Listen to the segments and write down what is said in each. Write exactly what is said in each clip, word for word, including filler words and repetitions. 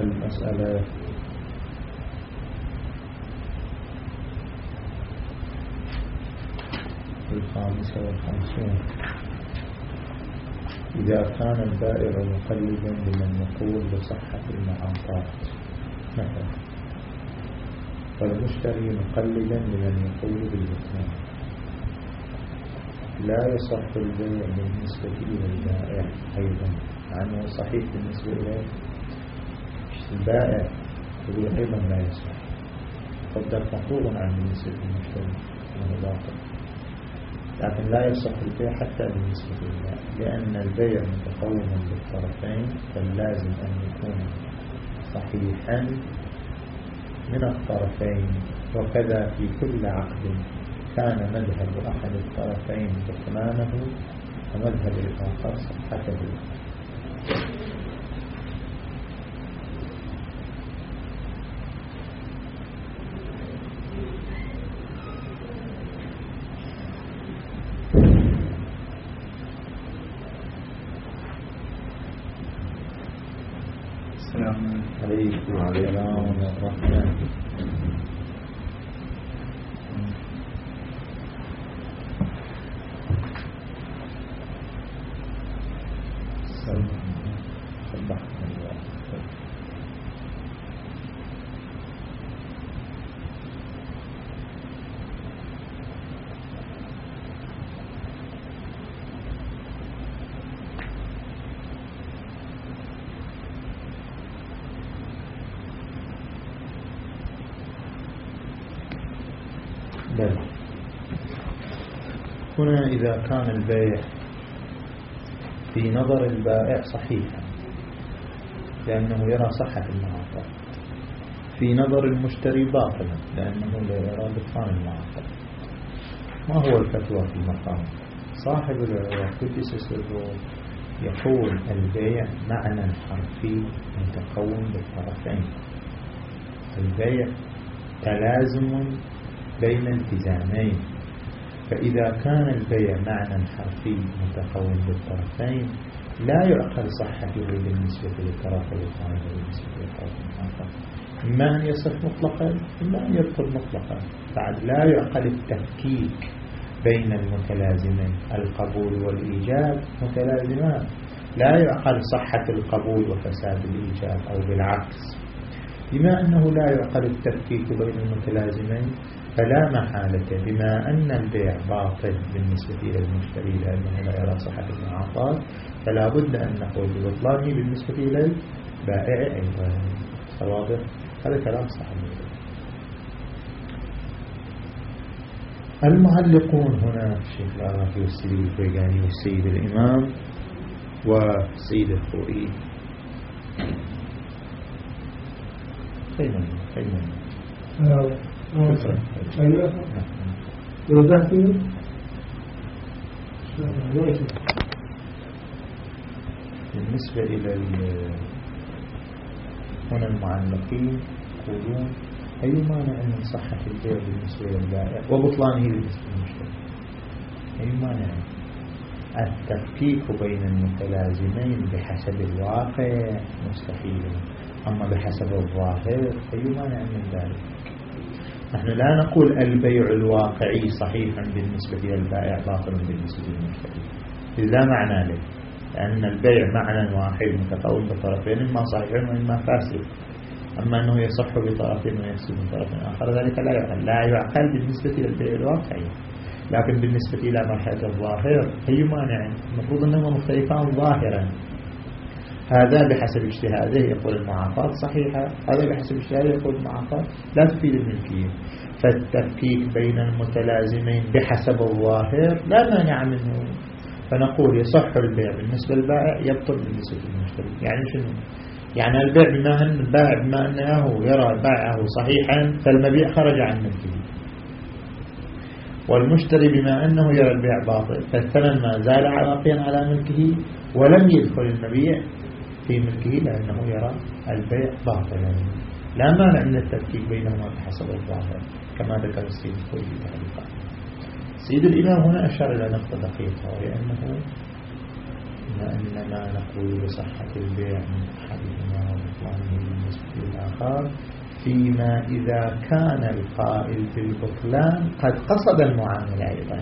المسألة الخامسة والخمسون. إذا كان البائع مقلدا لمن يقول بصحة المعاطات مثلا، والمشتري مقلدا لمن يقول بالبطلان، لا يصح البيع بالنسبة إلى البائع أيضا، عنه صحيح بالنسبة إلى البائع يقول أيضا لا يصح، قدر مطلوب عن بالنسبة للمشتري وهو باطل، لكن لا يصح البيع حتى بالنسبة للبائع، لأن البيع متقوما بالطرفين، فاللازم أن يكون صحيحا من الطرفين. وكذا في كل عقد كان مذهب أحد الطرفين بطلانه ومذهب الآخر صحته. السلام عليكم وعليكم الرحمن. هنا إذا كان البيع في نظر البائع صحيحا لأنه يرى صحة المعاطاة، في نظر المشتري باطلا لأنه لا يرى بطلان المعاطاة، ما هو الفتوى في المقام؟ صاحب العروة قدس سره يقول البيع معنى حرفي متكون بالطرفين، البيع تلازم بين التزامين، فإذا كان البيع معنى حرفي متكون بالطرفين لا يعقل صحته بالنسبة للطرف الثاني بالنسبة للطرف الآخر، إما أن يصح مطلقا إما أن يبطل مطلقا. بعد لا يعقل التفكيك بين المتلازمين، القبول والإيجاب متلازمان، لا يعقل صحة القبول وفساد الإيجاب أو بالعكس. بما أنه لا يعقل التفكيك بين المتلازمين فلا محالة بما أن البيع باطل بالنسبة إلى المشتري لأنه لا يرى صحة المعاطاة، فلا بد أن نقول ببطلانه بالنسبة إلى البائع أيضا. واضح؟ هذا كلام صحيح. المعلقون هنا الشيخ العراقي والسيد الفيقاني والسيد الإمام والسيد الخوئي خيما خيما بالنسبة إلى هنا المعلقين يقولون أي مانع من صحة البيع بالنسبة للبائع وبطلانه بالنسبة للمشتري؟ أي مانع؟ التفكيك بين المتلازمين بحسب الواقع مستحيل، أما بحسب الظاهر أي مانع من ذلك؟ نحن لا نقول البيع الواقعي صحيحا بالنسبة للبائع باطل بالنسبة للمشتري، لا معنى له، لأن البيع معنى واحد متقوم بطرفين إما صحيح وإما فاسد، أما أنه يصح بطرفين ويفسد بطرف آخر ذلك لا يعقل، لا يعقل بالنسبة للبيع الواقعي. لكن بالنسبة إلى مرحلة الظاهر أي مانع؟ المفروض أنهما مختلفان ظاهرا، هذا بحسب اجتهاده يقول المعاطاة صحيحة، هذا بحسب اجتهاده يقول المعاطاة لا تفيد الملكية، فالتفكيك بين المتلازمين بحسب الظاهر لا مانع منه، فنقول يصح البيع بالنسبة للبائع يبطل بالنسبة للمشتري. يعني شنو؟ يعني البيع بما أن البائع بما أنه يرى بيعه صحيحا فالمبيع خرج عن ملكه، والمشتري بما أنه يرى البيع باطل فالثمن ما زال عاقيا على ملكه ولم يدخل المبيع في ملكه لأنه يرى البيع باطلا. لا مانع من التفكيك بينهما بحسب الظاهر كما ذكر السيد الخوئي في تعليقه. سيد الإمام هنا أشار إلى نقطة دقيقة، وهي أنه بما أن ما نقول بصحة البيع من أحدهما وبطلانه بالنسبة للآخر فيما إذا كان القائل بالبطلان قد قصد المعاملة أيضا،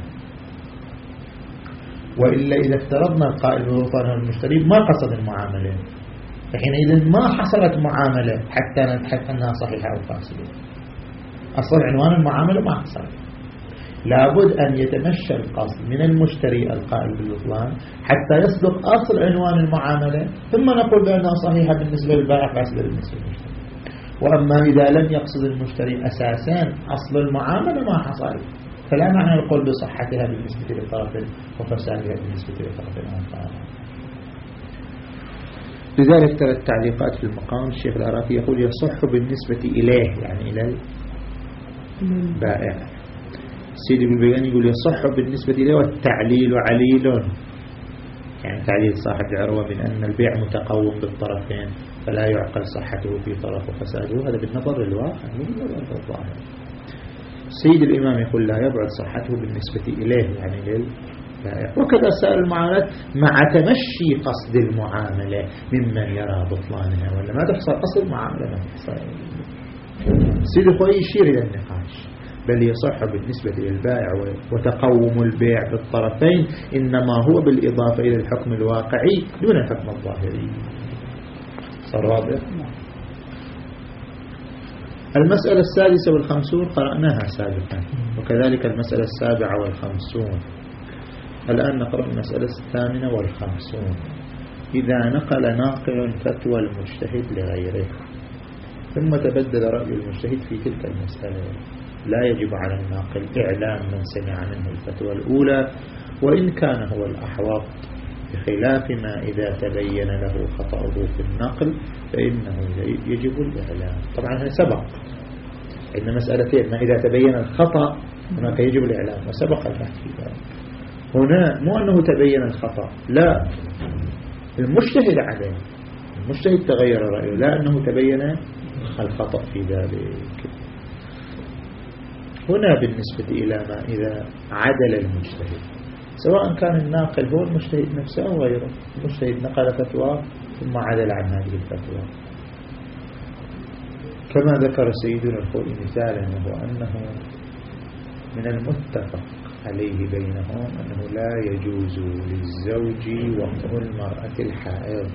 وإلا إذا افترضنا القائل بالبطلان المشتري ما قصد المعاملة فحينئذ ما حصلت معاملة حتى نبحث أنها صحيحة أو فاسدة. أصل عنوان المعاملة ما حصل، لابد أن يتمشى القصد من المشتري القائل بالبطلان حتى يصدق أصل عنوان المعاملة، ثم نقول بأنها صحيحة بالنسبة للبائع فاسدة بالنسبة للمشتري. وأما إذا لم يقصد المشتري أساسا أصل المعاملة ما حصل فلا معنى القول بصحتها بالنسبة للطرف وفسادها بالنسبة للطرف الآخر. لذلك ترى التعليقات في المقام الشيخ العراقي يقول يصح بالنسبة إليه يعني إلى البائع. السيد ابن البياني يقول يصح بالنسبة إليه والتعليل عليل، يعني تعليل صاحب العروة من أن البيع متقوم بالطرفين فلا يعقل صحته في طرف وفساده، هذا بالنظر للواقع مو بالنظر للظاهر. السيد الإمام يقول لا يبعد صحته بالنسبة إليه يعني للبائع. وكذا سائر المعاملات مع تمشي قصد المعاملة ممن يرى بطلانها ولا ما تحصل أصل المعاملة ما تحصل. السيد الخوي يشير إلى النقاش بل يصح بالنسبة للبائع وتقوم البيع بالطرفين إنما هو بالإضافة إلى الحكم الواقعي دون الحكم الظاهري. صار واضح؟ المسألة السادسة والخمسون قرأناها سابقا، وكذلك المسألة السابعة والخمسون. الآن نقرأ المسألة الثامنة والخمسون. إذا نقل ناقل فتوى المجتهد لغيره ثم تبدل رأي المجتهد في تلك المسألة لا يجب على الناقل إعلام من سمع منه الفتوى الأولى وإن كان هو الأحوط، بخلاف ما إذا تبين له خطأه في النقل فإنه يجب الإعلام. طبعا هذا سبق عندنا مسألتين، ما إذا تبين الخطأ هناك يجب الإعلام وسبق البحث في ذلك. هنا مو أنه تبين الخطأ، لا، المجتهد عليه، المجتهد تغير رأيه، لا أنه تبين الخطأ في ذلك. هنا بالنسبة إلى ما إذا عدل المجتهد، سواء كان الناقل هو المجتهد نفسه أو غيره، المجتهد نقل فتوى ثم عدل عن هذه الفتوى، كما ذكر سيدنا الخوئي مثالا وهو أنه من المتفق عليه بينهم أنه لا يجوز للزوج وطء المرأة الحائض،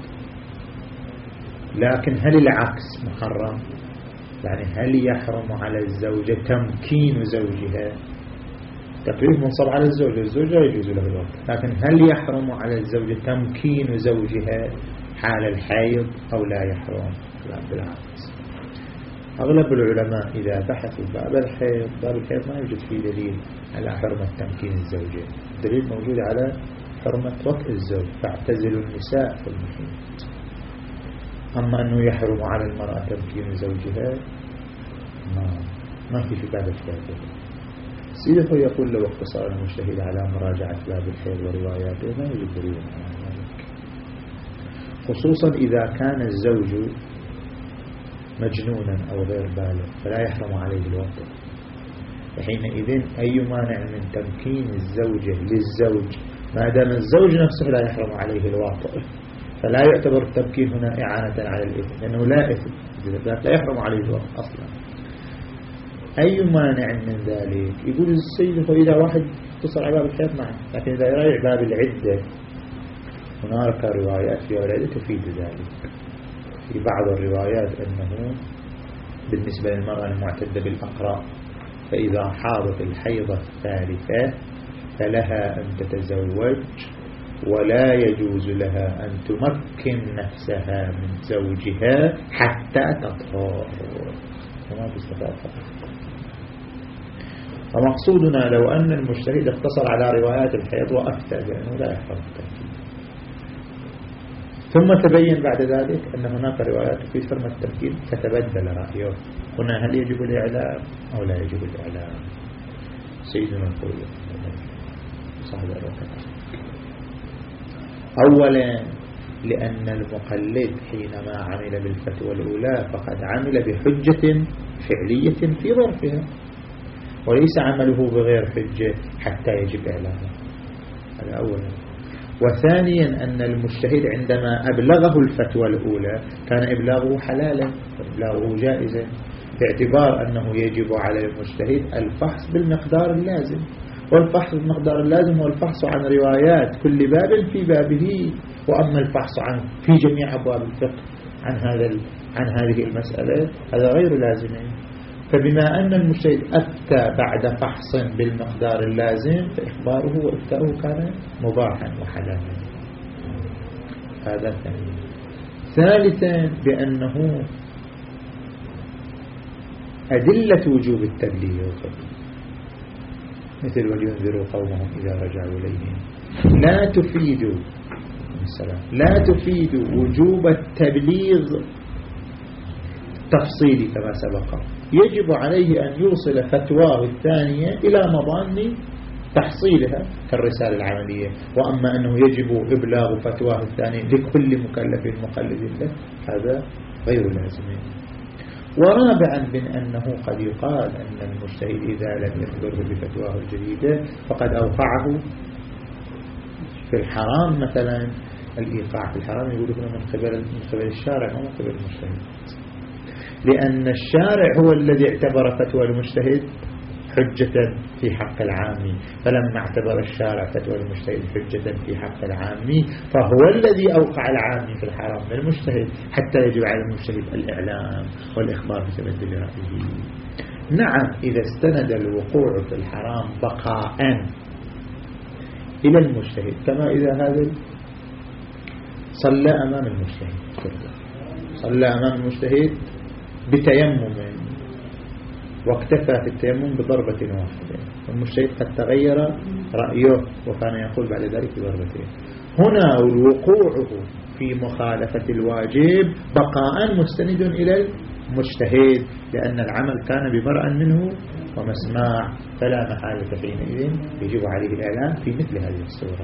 لكن هل العكس محرم؟ يعني هل يحرم على الزوجة تمكين زوجها؟ تقريب منصب على الزوج، الزوج لا يجوز له الوقت، لكن هل يحرم على الزوجة تمكين زوجها حال الحيض أو لا يحرم؟ لا، بالعكس. أغلب العلماء إذا بحثوا باب الحيض، باب الحيض ما يوجد فيه دليل على حرمة تمكين الزوجة، الدليل موجود على حرمة وطء الزوج، فاعتزلوا النساء في المحيط. أما أنه يحرم على المرأة تمكين زوجها ما ما في في باب الحيض. سيده يقول لو اقتصر المجتهد على مراجعة باب الحيض ورواياته ما يوجد دليل على ذلك، خصوصا إذا كان الزوج مجنونا أو غير بالغ فلا يحرم عليه الوطء، فحينئذ أي مانع من تمكين الزوجة للزوج ما دام الزوج نفسه لا يحرم عليه الوطء، فلا يعتبر التمكين هنا إعانة على الإثم لأنه لا إثم، لا يحرم عليه الوطء أصلا. أي مانع من ذلك؟ يقول السيد فإذا واحد اتصل على باب الحيض معه، لكن إذا يراجع باب العدة هناك روايات في العدة تفيد ذلك. في بعض الروايات أنه بالنسبة للمرأة المعتدة بالأقراء فإذا حاضت الحيضة الثالثة فلها أن تتزوج ولا يجوز لها أن تمكن نفسها من زوجها حتى تطهر، وما تستفاد فقط. ومقصودنا لو أن المجتهد اقتصر على روايات الحيض وأفتى بأنه لا يحرم التمكين، ثم تبين بعد ذلك أن هناك روايات في حرمة التمكين فتبدل رأيه، هنا هل يجب الإعلام أو لا يجب الإعلام؟ سيدنا الخوي صاحب الوقت. أولا لأن المقلد حينما عمل بالفتوى الأولى فقد عمل بحجة فعلية في ظرفها، وليس عمله بغير حجة حتى يجب إعلامه، هذا أولا. وثانيا أن المجتهد عندما أبلغه الفتوى الأولى كان إبلاغه حلالا، إبلاغه جائزا، باعتبار أنه يجب على المجتهد الفحص بالمقدار اللازم، والفحص بالمقدار اللازم هو الفحص عن روايات كل باب في بابه، وأما الفحص عن في جميع أبواب الفقه عن هذا عن هذه المسألة هذا غير لازم. فبما أن المجتهد أفتى بعد فحص بالمقدار اللازم فإخباره وإفتاؤه كان مباحا وحلالا. هذا ثانيا. ثالثا بأنه أدلة وجوب التبليغ مثل ولينذروا قومهم إذا رجعوا إليهم لا تفيد لا تفيد وجوب التبليغ تفصيلي كما سبق، يجب عليه أن يوصل فتواه الثانية إلى مضان تحصيلها كالرسالة العملية، وأما أنه يجب إبلاغ فتواه الثانية لكل مكلف مقلد له هذا غير لازم. ورابعا بأنه قد يقال أن المجتهد إذا لم يخبره بفتواه الجديدة فقد أوقعه في الحرام، مثلا الإيقاع في الحرام يقول لكم من قبل من قبل الشارع ومن قبل المجتهد، لأن الشارع هو الذي اعتبر فتوى المجتهد حجة في حق العامي، فلما اعتبر الشارع فتوى المجتهد حجة في حق العامي فهو الذي أوقع العامي في الحرام بالمجتهد، حتى يجب على المجتهد الإعلام والإخبار بتبدل رأيه. نعم إذا استند الوقوع في الحرام بقاء إلى المجتهد، كما إذا هذا صلى أمام المجتهد صلى أمام المجتهد بتيمم واكتفى في التيمم بضربة واحدة، والمجتهد قد تغير رأيه وكان يقول بعد ذلك بضربتين. هنا وقوعه في مخالفة الواجب بقاء مستند إلى المجتهد، لأن العمل كان بمرأ منه ومسماع، فلا محالة حينئذ يجب عليه الإعلام في مثل هذه الصورة.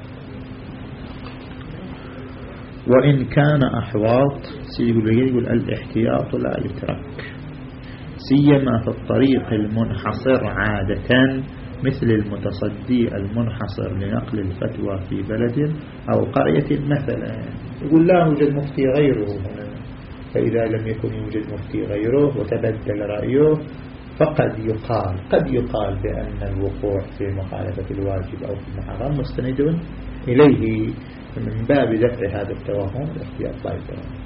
وإن كان أحواط سيقول الاحتياط لا يترك، سيما في الطريق المنحصر عادة مثل المتصدي المنحصر لنقل الفتوى في بلد أو قرية مثلا، يقول لا يوجد مفتي غيره هنا، فإذا لم يكن يوجد مفتي غيره وتبدل رأيه فقد يقال قد يقال بأن الوقوع في مخالفة الواجب أو في المحرم مستند إليه، من باب دفع هذا التوهم الاحتياط لا يترك.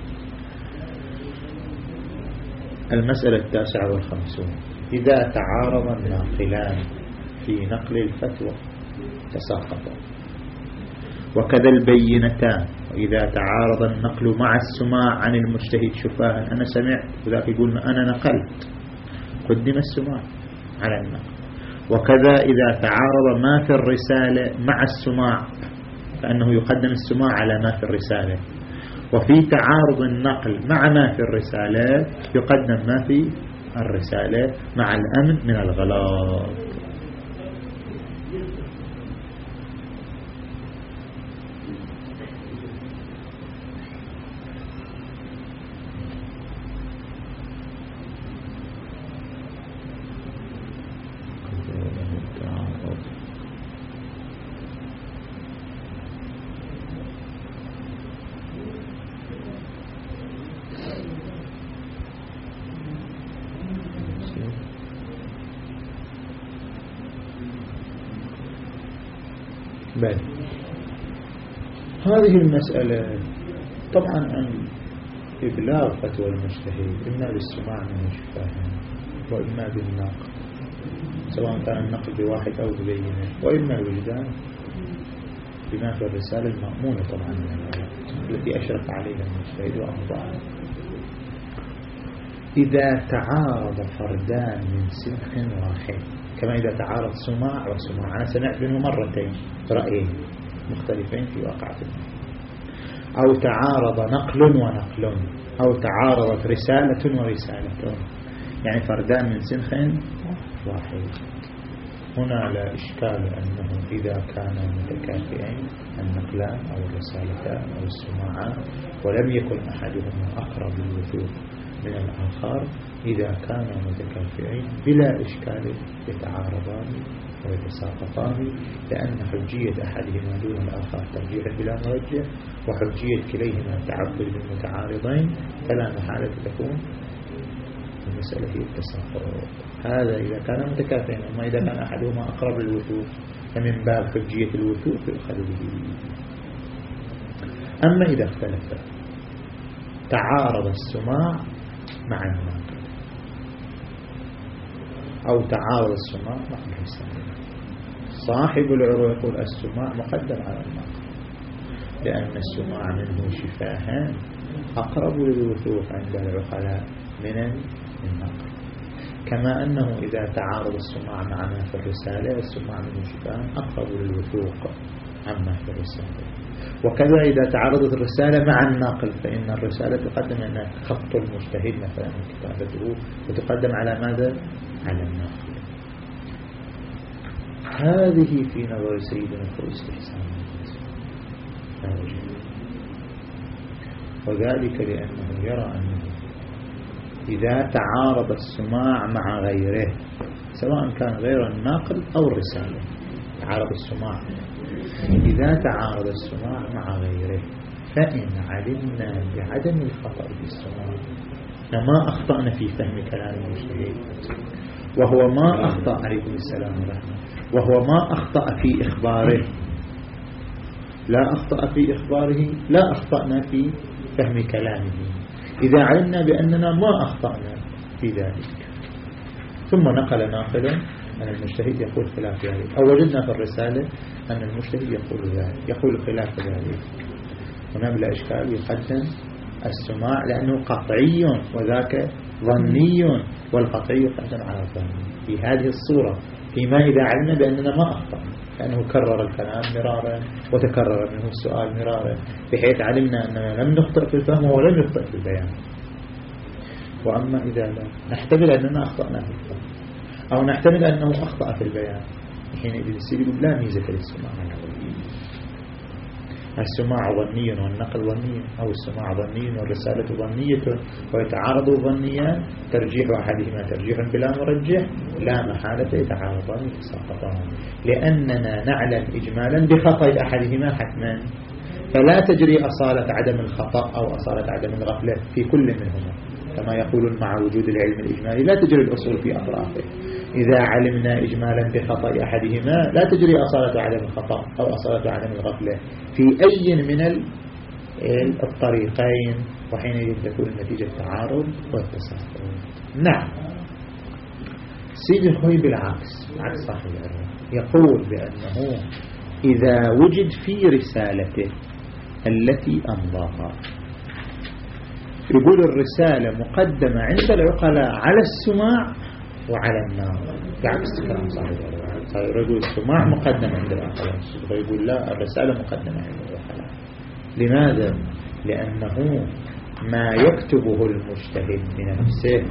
المسألة التاسعة والخمسون: إذا تعارض الناقلان في نقل الفتوى تساقطا، وكذا البينتان، وإذا تعارض النقل مع السماع عن المجتهد شفاها، أنا سمعت وذاك يقول أنا نقلت، قدم السماع على النقل. وكذا إذا تعارض ما في الرسالة مع السماع فأنه يقدم السماع على ما في الرسالة، وفي تعارض النقل مع ما في الرسالة يقدم ما في الرسالة مع الأمن من الغلط. بل هذه المسألة طبعا أن إبلاغ فتوى المجتهد إما بالسماع من شفاها وإما بالنقل، سواء كان النقل بواحد أو ببينة، وإما الوجدان بما في الرسالة المأمونة طبعا التي أشرف عليها المجتهد وأمضاها. إذا تعارض فردان من سنخ واحد، كما إذا تعارض سماع وسماع، أنا سمعت منه مرتين رأيين مختلفين في واقعة، أو تعارض نقل ونقل، أو تعارضت رسالة ورسالة، يعني فردان من سنخ واحد. هنا لا إشكال أنه إذا كان متكافئين النقلان أو الرسالتان أو السماعان ولم يكن أحدهما أقرب للوثوق من الآخر، إذا كان متكافئين بلا إشكال يتعارضان ويتساقطان لأن حجية أحدهما دون الآخر ترجيح بلا مرجح، وحجية كليهما تعبد بالمتعارضين، فلا محالة تكون المسألة هي التساقط. هذا إذا كان متكافئين، أما إذا كان أحدهما أقرب للوثوق فمن باب حجية الوثوق يؤخذ به. أما إذا اختلف تعارض السماع مع الناقل أو تعارض السماع مع الرسالة، صاحب العروة يقول السماع مقدم على الناقل، لأن السماع منه شفاهان أقرب للوثوق عند العقلاء من الناقل، كما أنه إذا تعارض السماع مع ما في الرسالة السماع منه شفاهان أقرب للوثوق عما في الرسالة. وكذا إذا تعارضت الرسالة مع الناقل فإن الرسالة تقدم أنها خط المجتهد مثلا كتابته، وتقدم على ماذا؟ على الناقل. هذه في نظر سيدنا الخوي استحسان لا وجه، وذلك لأنه يرى أنه إذا تعارض السماع مع غيره سواء كان غير الناقل أو الرسالة، تعارض السماع، إذا تعارض السماع مع غيره فإن علمنا بعدم الخطأ في السماع ما أخطأنا في فهم كلام المجتهد، وهو ما أخطأ عليكم السلام ورحمة، وهو ما أخطأ في إخباره، لا أخطأ في إخباره، لا أخطأنا في فهم كلامه. إذا علمنا بأننا ما أخطأنا في ذلك ثم نقل ناقلا أن المجتهد يقول خلاف ذلك، أو وجدنا في الرسالة أن المجتهد يقول ذلك يقول خلاف ذلك، هنا بلا إشكال يقدم السماع لأنه قطعي وذاك ظني، والقطعي يقدم على الظني في هذه الصورة، فيما إذا علمنا بأننا ما أخطأنا، لأنه كرر الكلام مرارا وتكرر منه السؤال مرارا، بحيث علمنا أننا لم نخطئ في الفهم ولم يخطئ في البيان. وأما إذا لا نحتمل أننا أخطأنا في الفهم أو نحتمل أنه أخطأ في البيان، حينئذ يقول لا ميزة للسماع على السماع ظني والنقل ظني، أو السماع ظني والرسالة ظنية ويتعارض ظنيا، ترجيح أحدهما ترجيح بلا مرجح، لا محالة يتعارضان يتساقطان، لأننا نعلم إجمالا بخطأ أحدهما حتما، فلا تجري أصالة عدم الخطأ أو أصالة عدم الغفلة في كل منهما، كما يقولون مع وجود العلم الإجمالي لا تجري الأصول في أطرافه. إذا علمنا إجمالا بخطأ أحدهما لا تجري أصالة عدم الخطأ أو أصالة عدم الغفلة في أي من الطريقين، وحينئذ تكون النتيجة التعارض والتساقط. نعم، سيد الخوي بالعكس، عكس صاحب العلم، يقول بأنه إذا وجد في رسالته التي أمضاها، يقول الرسالة مقدمة عند العقلاء على السماع وعلى الناقل، بعكس كلام صاحب العلم، يقول السماع مقدم عند العقلاء، ويقول لا الرسالة مقدمة عند العقلاء. لماذا؟ لأنه ما يكتبه المجتهد بنفسه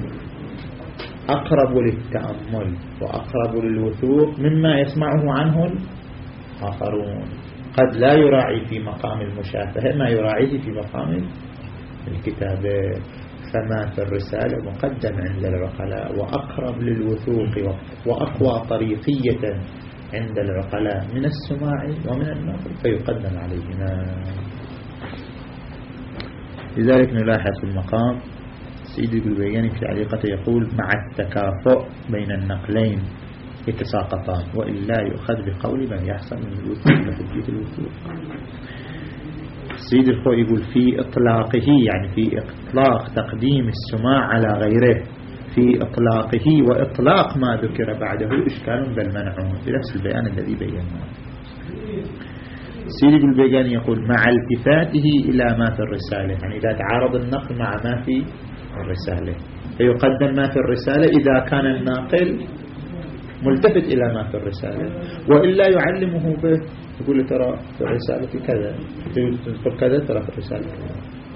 أقرب للتأمل وأقرب للوثوق مما يسمعه عنه الآخرون، قد لا يراعي في مقام المشافهة ما يراعيه في مقام الكتابة، فما في الرسالة مقدم عند العقلاء وأقرب للوثوق وأقوى طريقية عند العقلاء من السماع ومن النقل، فيقدم عليهما. لذلك نلاحظ في المقام سيدي البياني في تعليقته يقول مع التكافؤ بين النقلين يتساقطان، وإلا يؤخذ بقول من يحصل من الوثوق لحجية الوثوق. سيد الخوي يقول في إطلاقه، يعني في إطلاق تقديم السماع على غيره، في إطلاقه وإطلاق ما ذكر بعده إشكال بل منع، بنفس البيان الذي بيناه. سيد البياني يقول مع التفاته إلى ما في الرسالة، يعني إذا تعارض النقل مع ما في الرسالة فيقدم ما في الرسالة إذا كان الناقل ملتفت إلى ما في الرسالة، وإلا يعلمه به، يقول ترى في الرسالة كذا، تذكر كذا، ترى في الرسالة كذا،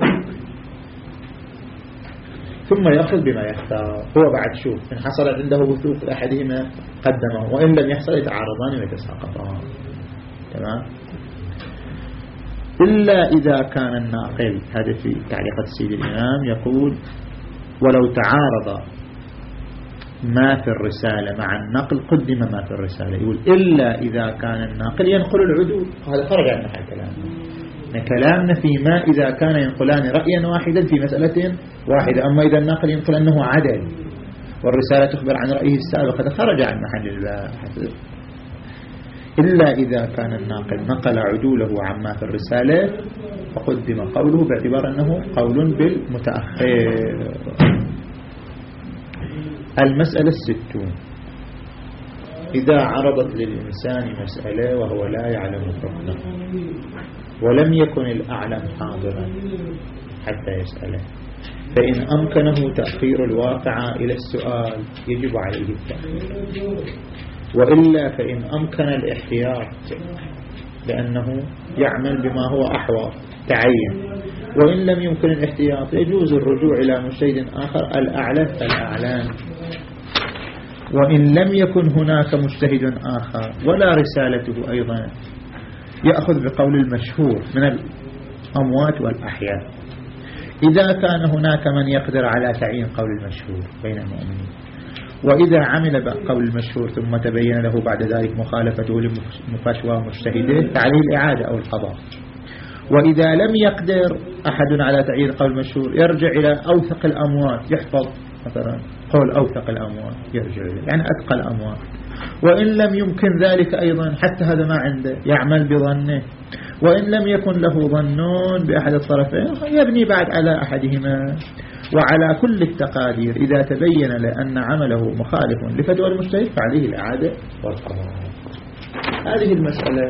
ثم يأخذ بما يختار. هو بعد شوف إن حصلت عنده وثوق أحدهما قدمه، وإن لم يحصل يتعارضان ويتساقطان. تمام؟ إلا إذا كان الناقل، هذا في تعليقات السيد الإمام، يقول ولو تعارض ما في الرسالة مع النقل قدم ما في الرسالة. يقول إلا إذا كان الناقل ينقل العدول، هذا خرج عن محل كلامنا. كلامنا فيما إذا كان ينقلان رأيا واحدا في مسألة واحدة، أما إذا الناقل ينقل أنه عدل والرسالة تخبر عن رأيه السابق هذا خرج عن محل البحث. إلا إذا كان الناقل نقل عدوله عما في الرسالة فقدم قوله باعتبار أنه قول بالمتأخر. المسألة الستون: إذا عرضت للإنسان مسألة وهو لا يعلم حكمه ولم يكن الأعلم حاضرا حتى يسأله، فإن أمكنه تأخير الواقع إلى السؤال يجب عليه التأخير، وإلا فإن أمكن الاحتياط لأنه يعمل بما هو أحوط تعين، وإن لم يمكن الاحتياط يجوز الرجوع إلى مجتهد آخر الأعلى فالأعلام. وإن لم يكن هناك مجتهد آخر ولا رسالته أيضا يأخذ بقول المشهور من الأموات والأحياء، إذا كان هناك من يقدر على تعيين قول المشهور بين المؤمنين، وإذا عمل بقول المشهور ثم تبين له بعد ذلك مخالفته لمفاشوى مجتهده فعليه الإعادة أو القضاء. وإذا لم يقدر أحد على تعيين قول المشهور يرجع إلى أوثق الأموات، يحفظ مثلا قول أوثق الأموات يرجع إليه، يعني أتقى الأموات. وإن لم يمكن ذلك أيضا حتى هذا ما عنده يعمل بظنه، وإن لم يكن له ظنون بأحد الطرفين يبني بعد على أحدهما. وعلى كل التقادير إذا تبين لأن عمله مخالف لفتوى المجتهد فعليه الإعادة والقضاء. هذه المسألة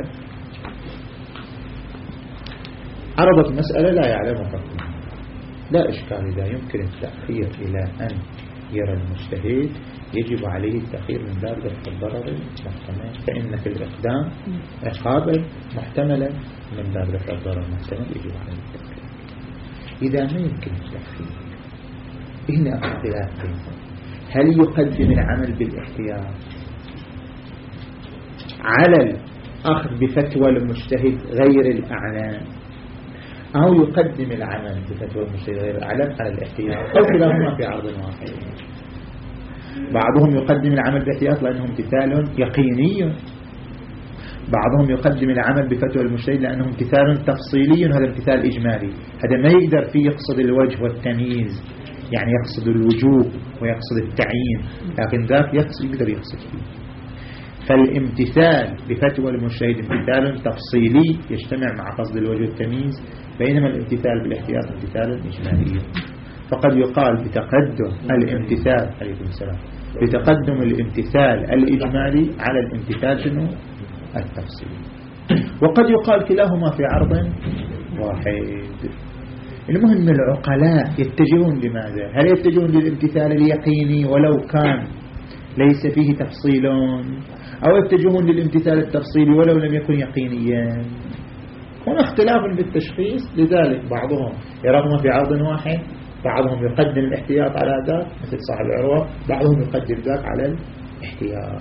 عرضت مسألة لا يعلم حكمها، لا إشكال، إذا يمكن التأخير إلى أن يرى المجتهد يجب عليه التأخير من باب دفع الضرر المحتمل، فإن في الإقدام عقابا محتملا من باب دفع الضرر المحتمل يجب عليه التأخير. إذا ما يمكن التأخير هنا اختلاف بينهم، هل يقدم العمل بالاحتياط على الأخذ بفتوى المجتهد غير الأعلام، أو يقدم العمل بفتوى المجتهد غير الأعلام على الاحتياط، أو كلاهما في عرض واحد؟ بعضهم يقدم العمل بالاحتياط لأنه امتثال يقيني، بعضهم يقدم العمل بفتوى المجتهد لأنه امتثال تفصيلي، هذا امتثال إجمالي، هذا ما يقدر فيه يقصد الوجه والتمييز، يعني يقصد الوجوب ويقصد التعيين، لكن ذاك يقصد يقدر يقصد فيه. فالامتثال بفتوى المجتهد امتثال تفصيلي يجتمع مع قصد الوجه والتمييز، بينما الامتثال بالاحتياط امتثال إجمالي. فقد يقال بتقدم الامتثال عليكم السلام بتقدم الامتثال الإجمالي على الامتثال شنو التفصيلي، وقد يقال كلاهما في عرض واحد. المهم العقلاء يتجهون لماذا؟ هل يتجهون للامتثال اليقيني ولو كان ليس فيه تفصيل، أو يتجهون للامتثال التفصيلي ولو لم يكن يقينيا؟ هنا اختلاف بالتشخيص، لذلك بعضهم يراهما في عرض واحد، بعضهم يقدم الاحتياط على ذاك مثل صاحب العروة، بعضهم يقدم ذاك على الاحتياط.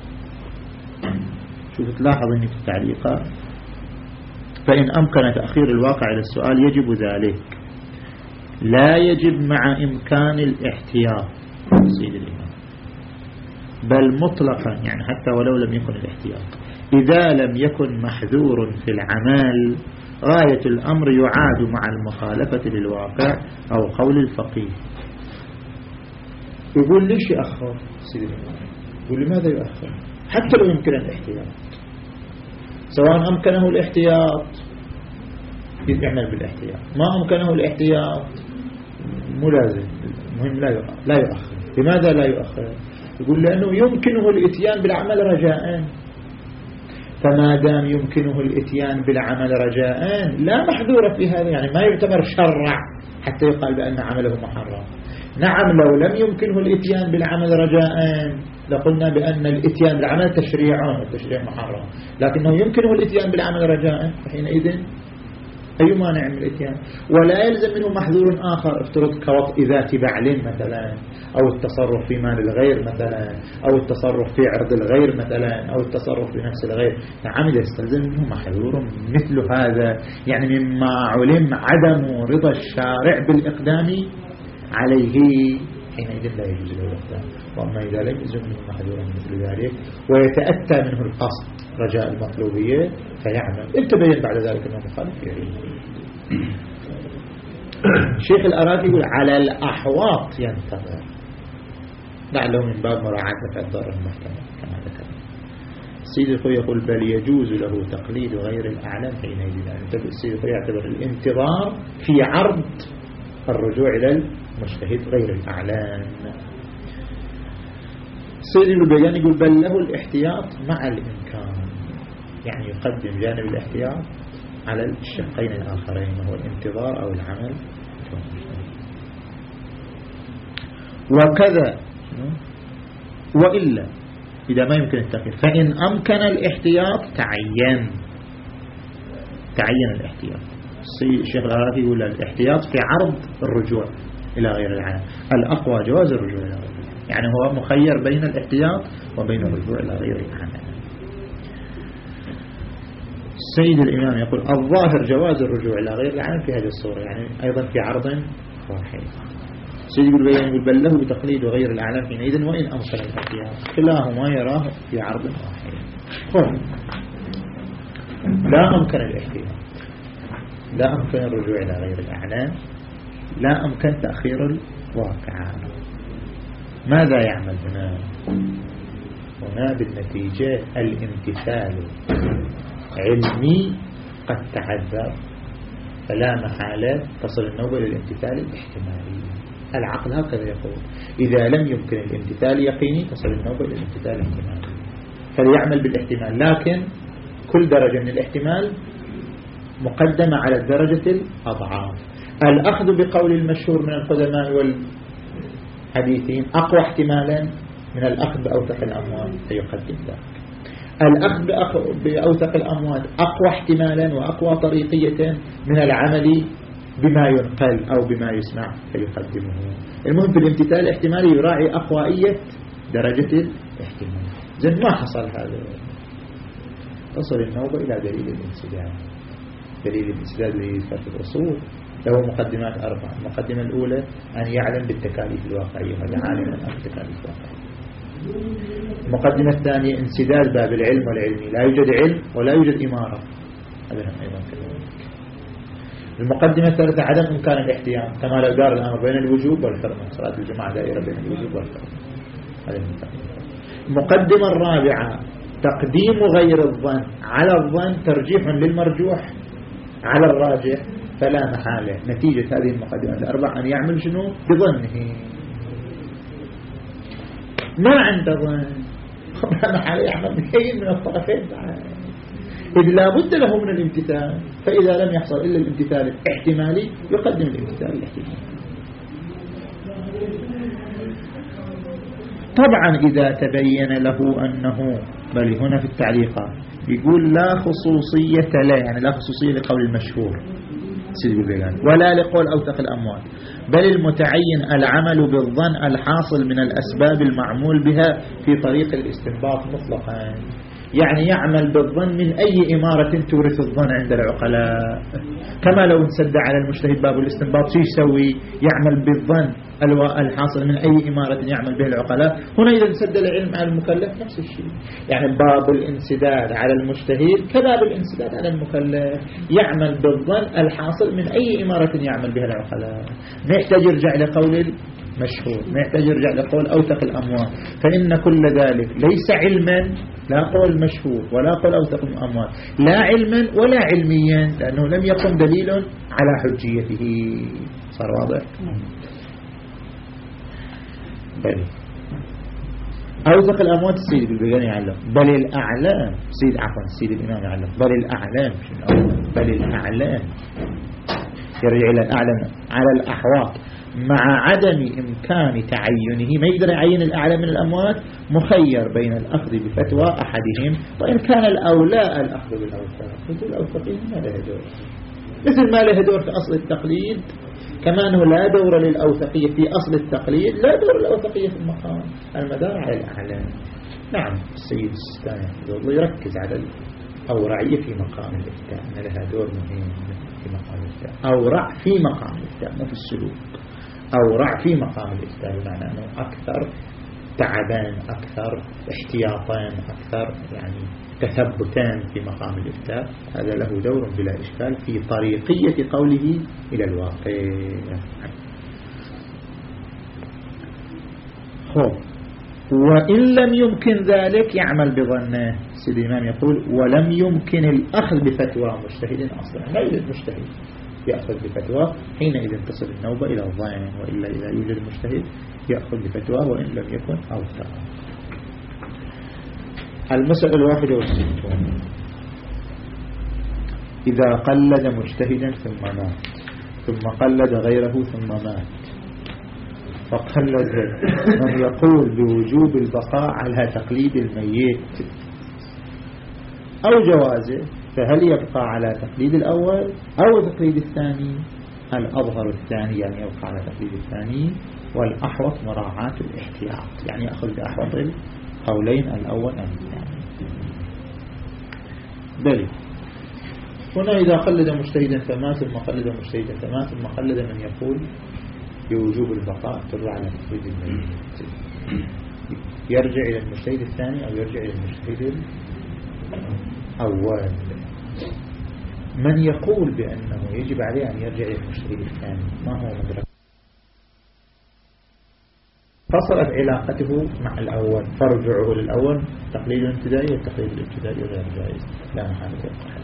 شوف تلاحظ أني في التعليقات: فإن أمكن تأخير الواقع إلى السؤال يجب ذلك، لا يجب مع إمكان الاحتياط تفصيل الإمام، بل مطلقا، يعني حتى ولو لم يكن الاحتياط، إذا لم يكن محذور في العمل غاية الأمر يعاد مع المخالفة للواقع أو قول الفقيه. يقول ليش يأخر سيدي الإمام؟ يقول لماذا يؤخر حتى لو يمكن الاحتياط؟ سواء أمكنه الاحتياط يعمل بالاحتياط، ما أمكنه الاحتياط مو لازم، المهم لا يؤخر. لماذا لا يؤخر؟ يقول لأنه يمكنه الاتيان بالعمل رجاء، فما دام يمكنه الاتيان بالعمل رجاء لا محذور في هذا، يعني ما يعتبر شرع حتى يقال بأن عمله محرم. نعم لو لم يمكنه الاتيان بالعمل رجاء لقلنا بأن الاتيان بالعمل تشريع، التشريع محرم، لكنه يمكنه الاتيان بالعمل رجاء، فحينئذ أي مانع من الاتيان؟ ولا يلزم منه محذور آخر، افترض كوطء ذات بعل مثلا، أو التصرف في مال الغير مثلا، أو التصرف في عرض الغير مثلا، أو التصرف في نفس الغير. نعم يستلزم منه محذور مثل هذا، يعني مما علم عدم رضا الشارع بالإقدام عليه. حينئذ لا يجوز له الاختيار. وأما إذا لم يزم منه محذورا مثل ذلك ويتأتى منه القصد رجاء المطلوبية فيعمل، إن تبين بعد ذلك أنه مخالف يعيد. الشيخ الأراكي يقول على الأحواط ينتظر، لعله من باب مراعاة نفع الضرر المحتمل كما ذكر. السيد الخوي يقول بل يجوز له تقليد غير الأعلام حينئذ. يعني السيد الخوي يعتبر الانتظار في عرض الرجوع إلى المجتهد غير الأعلام. السيد البيجاني يقول بل له الاحتياط مع الإمكان، يعني يقدم جانب الاحتياط على الشقين الآخرين وهو الانتظار أو العمل. وكذا وإلا إذا ما يمكن التأخير فإن أمكن الاحتياط تعين تعين الاحتياط. الشيخ العراقي يقول الاحتياط في عرض الرجوع إلى غير العام، الأقوى جواز الرجوع إلى غير العام، يعني هو مخير بين الاحتياط وبين الرجوع إلى غير العام. السيد الإمام يقول الظاهر جواز الرجوع إلى غير العام في هذه الصورة، يعني أيضا في عرض واحد. السيد البيان يقول بل له بتقليد غير الأعلام حينئذ وإن أمكن الاحتياط، كلاهما يراه في عرض واحد. لا أمكن الاحتياط، لا أمكن الرجوع إلى غير الأعلام، لا أمكن تأخير الواقع. ماذا يعمل هنا؟ هنا بالنتيجة الامتثال علمي قد تعذر، فلا محالة تصل النوبة للامتثال الاحتمالي. العقل هكذا يقول إذا لم يمكن الامتثال يقيني تصل النوبة للامتثال الاحتمالي، فليعمل بالاحتمال، لكن كل درجة من الاحتمال مقدمة على الدرجة الأضعاف. الأخذ بقول المشهور من القدماء والحديثين أقوى احتمالا من الأخذ بأوثق الأموال فيقدم ذلك. الأخذ بأوثق الأموال أقوى احتمالا وأقوى طريقية من العمل بما ينقل أو بما يسمع فيقدمه. المهم في الامتثال الاحتمالي يراعي أقوائية درجة الاحتمال. زين ما حصل هذا، تصل النوبة إلى دليل الانسداد. دليل الانسداد دليل فرق الأصول له مقدمات أربعة. المقدمة الأولى أن يعلم بالتكاليف الواقعية، هذا عالم بالتكاليف الواقعية. المقدمة الثانية انسداد باب العلم والعلمي، لا يوجد علم ولا يوجد إمارة، هذا أيضا كذلك. المقدمة الثالثة عدم إمكان الاحتياط، كما لو دار الأمر بين الوجوب والحرمة، صلاة الجماعة دائرة بين الوجوب والحرمة، هذا المقدمة الرابعة تقديم غير الظن على الظن ترجيح للمرجوح على الراجح، فلا محالة نتيجة هذه المقدمات الأربع أن يعمل شنو بظنه، ما عنده ظن لا محالة يعمل بشيء من الطرفين، إذ لا بد له من الامتثال، فإذا لم يحصل إلا الامتثال الاحتمالي يقدم الامتثال الاحتمالي. طبعا إذا تبين له أنه، بل هنا في التعليقات يقول لا خصوصية لا، يعني لا خصوصية لقول المشهور سيدي بالبيان ولا لقول أوثق الأموال، بل المتعين العمل بالظن الحاصل من الأسباب المعمول بها في طريق الاستنباط مطلقا، يعني يعمل بالظن من أي إمارة تورث الظن عند العقلاء، كما لو انسد على المجتهد باب الاستنباط شو يسوي؟ يعمل بالظن الحاصل من أي إمارة يعمل به العقلاء. هنا إذا انسد العلم على المكلف نفس الشيء، يعني باب الانسداد على المجتهد كباب الانسداد على المكلف، يعمل بالظن الحاصل من أي إمارة يعمل بها العقلاء، ما يحتاج يرجع لقول المشهور، ما يحتاج يرجع لقول أوثق الأموال، فإن كل ذلك ليس علما، لا قول مشهور ولا قول أوثق الأموال، لا علما ولا علميا، لأنه لم يقم دليل على حجيته. صار واضح؟ بل أوثق الأموال السيد بالبيان يعلم، بل الأعلام سيد عفوا السيد الإمام يعلم، بل الأعلام بل الأعلام يرجع إلى الأعلام على الأحواط مع عدم إمكان تعينه، ما يقدر يعين الأعلى من الأموات، مخير بين الأخذ بفتوى أحدهم، وإن كان الأولى الأخذ بالأوثاق، مثل الأوثقين ما له دور، مثل ما له دور في أصل التقليد، كما أنه لا دور للأوثقية في أصل التقليد، لا دور للأوثقية في المقام، المدار على الأعلام. نعم السيد السيستاني يركز على الأورعية في مقام الإفتاء، أن لها دور مهم في مقام الإفتاء، أورع في مقام الإفتاء مو في السلوك. أورع في مقام الإفتاء، بمعنى أنه أكثر تعبان، أكثر احتياطان، أكثر يعني تثبتان في مقام الإفتاء. هذا له دور بلا إشكال في طريقية قوله إلى الواقع. خب، وإن لم يمكن ذلك يعمل بظنه. سيد الإمام يقول ولم يمكن الأخذ بفتوى مجتهد أصلا، لا يوجد مجتهد يأخذ بفتوى، حينئذ تصل النوبة إلى الظن، وإلا إذا يوجد مجتهد يأخذ بفتوى وإن لم يكن أوثق. المسألة الواحدة والستون، إذا قلد مجتهدا ثم مات، ثم قلد غيره ثم مات، فقلد من يقول بوجوب البقاء على تقليد الميت أو جوازه، فهل يبقى على تقليد الأول أو تقليد الثاني؟ الأظهر الثاني، يعني يبقى على تقليد الثاني، والأحوط مراعاة الاحتياط، يعني يأخذ بأحوط القولين الأول أم الثاني. دليل هنا إذا قلد مجتهدا فمات ثم قلد مجتهدا فمات ثم قلد من يقول بوجوب البقاء ترجع على تقليد الميت، يرجع إلى المجتهد الثاني أو يرجع إلى المجتهد الأول. من يقول بأنه يجب عليه أن يرجع إلى المجتهد الثاني، ما هو مدرك؟ فصلت علاقته مع الأول، فرجعه للأول تقليد الابتدائي، والتقليد الابتدائي غير جائز لا محالة يبقى.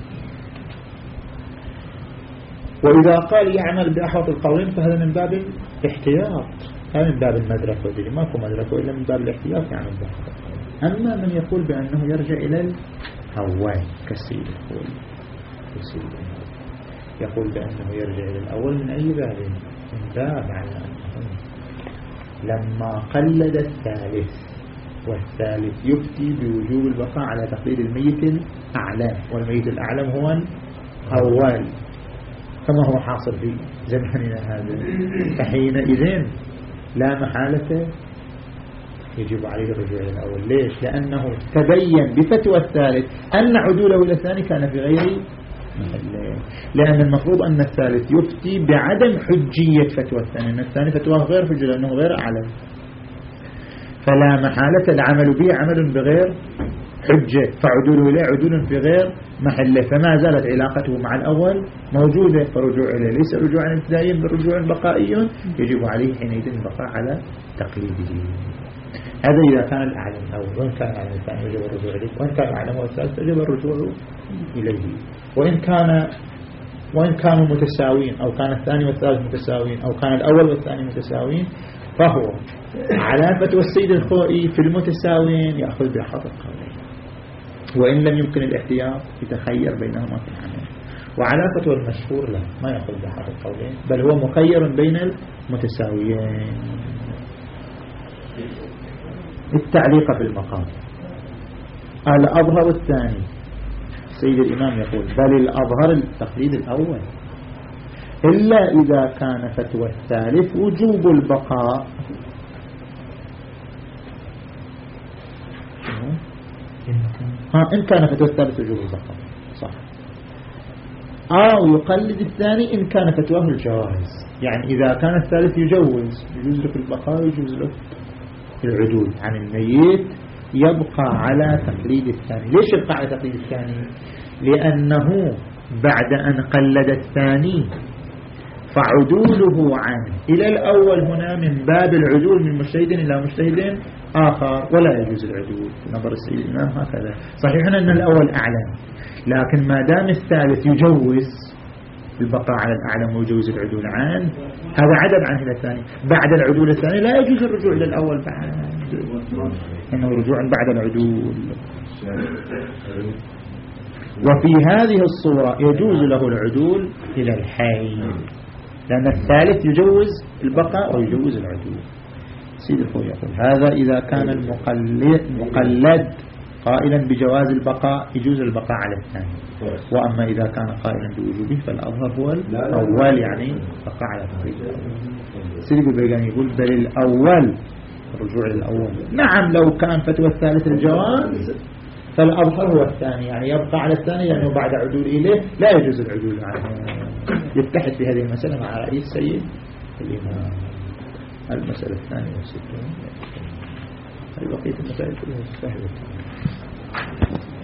وإذا قال يعمل بأحوط القولين فهذا من باب الاحتياط، هذا من باب المدرك، ودري ماكو مدرك إلا من باب الاحتياط يعمل بأحوط القولين. أما من يقول بأنه يرجع إلى الأول كسيد يقول كسيد يقول بأنه يرجع إلى الأول من أي باب؟ من باب على أنه لما قلد الثالث والثالث يفتي بوجوب البقاء على تقليد الميت الأعلم، والميت الأعلم هو الأول كما هو حاصل في زماننا هذا، فحينئذ لا محالة يجب عليه الرجوع إلى الأول. ليش؟ لأنه تبين بفتوى الثالث أن عدوله إلى الثاني كان في غير محله، لأن المفروض أن الثالث يفتي بعدم حجية فتوى الثاني، أن الثاني فتواه غير حجة لأنه غير أعلم، فلا محالة العمل به عمل بغير حجة، فعدوله إليه عدول في غير محله، فما زالت علاقته مع الأول موجودة، فرجوع إليه ليس رجوعا ابتدائيا بل رجوع بقائي، يجب عليه حينئذ البقاء على تقليده. هذا إذا كان الأعلم أول، وإن كان الأعلم الثاني يجب الرجوع إليه، وإن كان الأعلم والثالث يجب الرجوع إليه، وإن كان وإن كانوا متساوين أو كان الثاني والثالث متساوين أو كان الأول والثاني متساوين، فهو على فتوى السيد الخوئي في المتساوين يأخذ بأحوط القولين، وإن لم يمكن الاحتياط يتخير بينهما في العمل. وعلى فتوى المشهور لا، ما يأخذ بأحوط القولين، بل هو مخير بين المتساويين. التعليق في المقام الأظهر الثاني، سيد الإمام يقول بل الأظهر التقليد الأول، إلا إذا كان فتوى الثالث وجوب البقاء، ها إن كان فتوى الثالث وجوب البقاء صح، أو يقلد الثاني إن كان فتواه الجواز، يعني إذا كان الثالث يجوز يجوز لك البقاء ويجوز لك العدول عن الميت، يبقى على تقليد الثاني. ليش يبقى على تقليد الثاني؟ لأنه بعد أن قلد الثاني فعدوله عنه إلى الأول هنا من باب العدول من مجتهد إلى مجتهد آخر، ولا يجوز العدول نظر السيد الإمام هكذا. صحيح أن الأول أعلم، لكن ما دام الثالث يجوز البقاء على الأعلم ويجوز العدول عنه، هذا عدل عنه إلى الثاني. بعد العدول الثاني لا يجوز الرجوع إلى الأول بعد، إنه رجوع بعد العدول. وفي هذه الصورة يجوز له العدول إلى الحي، لأن الثالث يجوز البقاء ويجوز العدول. سيد الخوي يقول هذا إذا كان المقلد قائلا بجواز البقاء يجوز البقاء على الثاني، وأما إذا كان قائلا بوجوبه فالأظهر هو الأول، يعني بقاء على الثاني. سيد البيغاني يقول بل الأول الرجوع للأول، نعم لو كان فتوى الثالث الجواز فالأظهر هو الثاني، يعني يبقى على الثاني لأنه بعد عدول إليه لا يجوز العدول عنه. يتحد في هذه المسألة مع رأي السيد الإمام. المسألة الثانية والستون، البقية المسائل كلها صحيحة.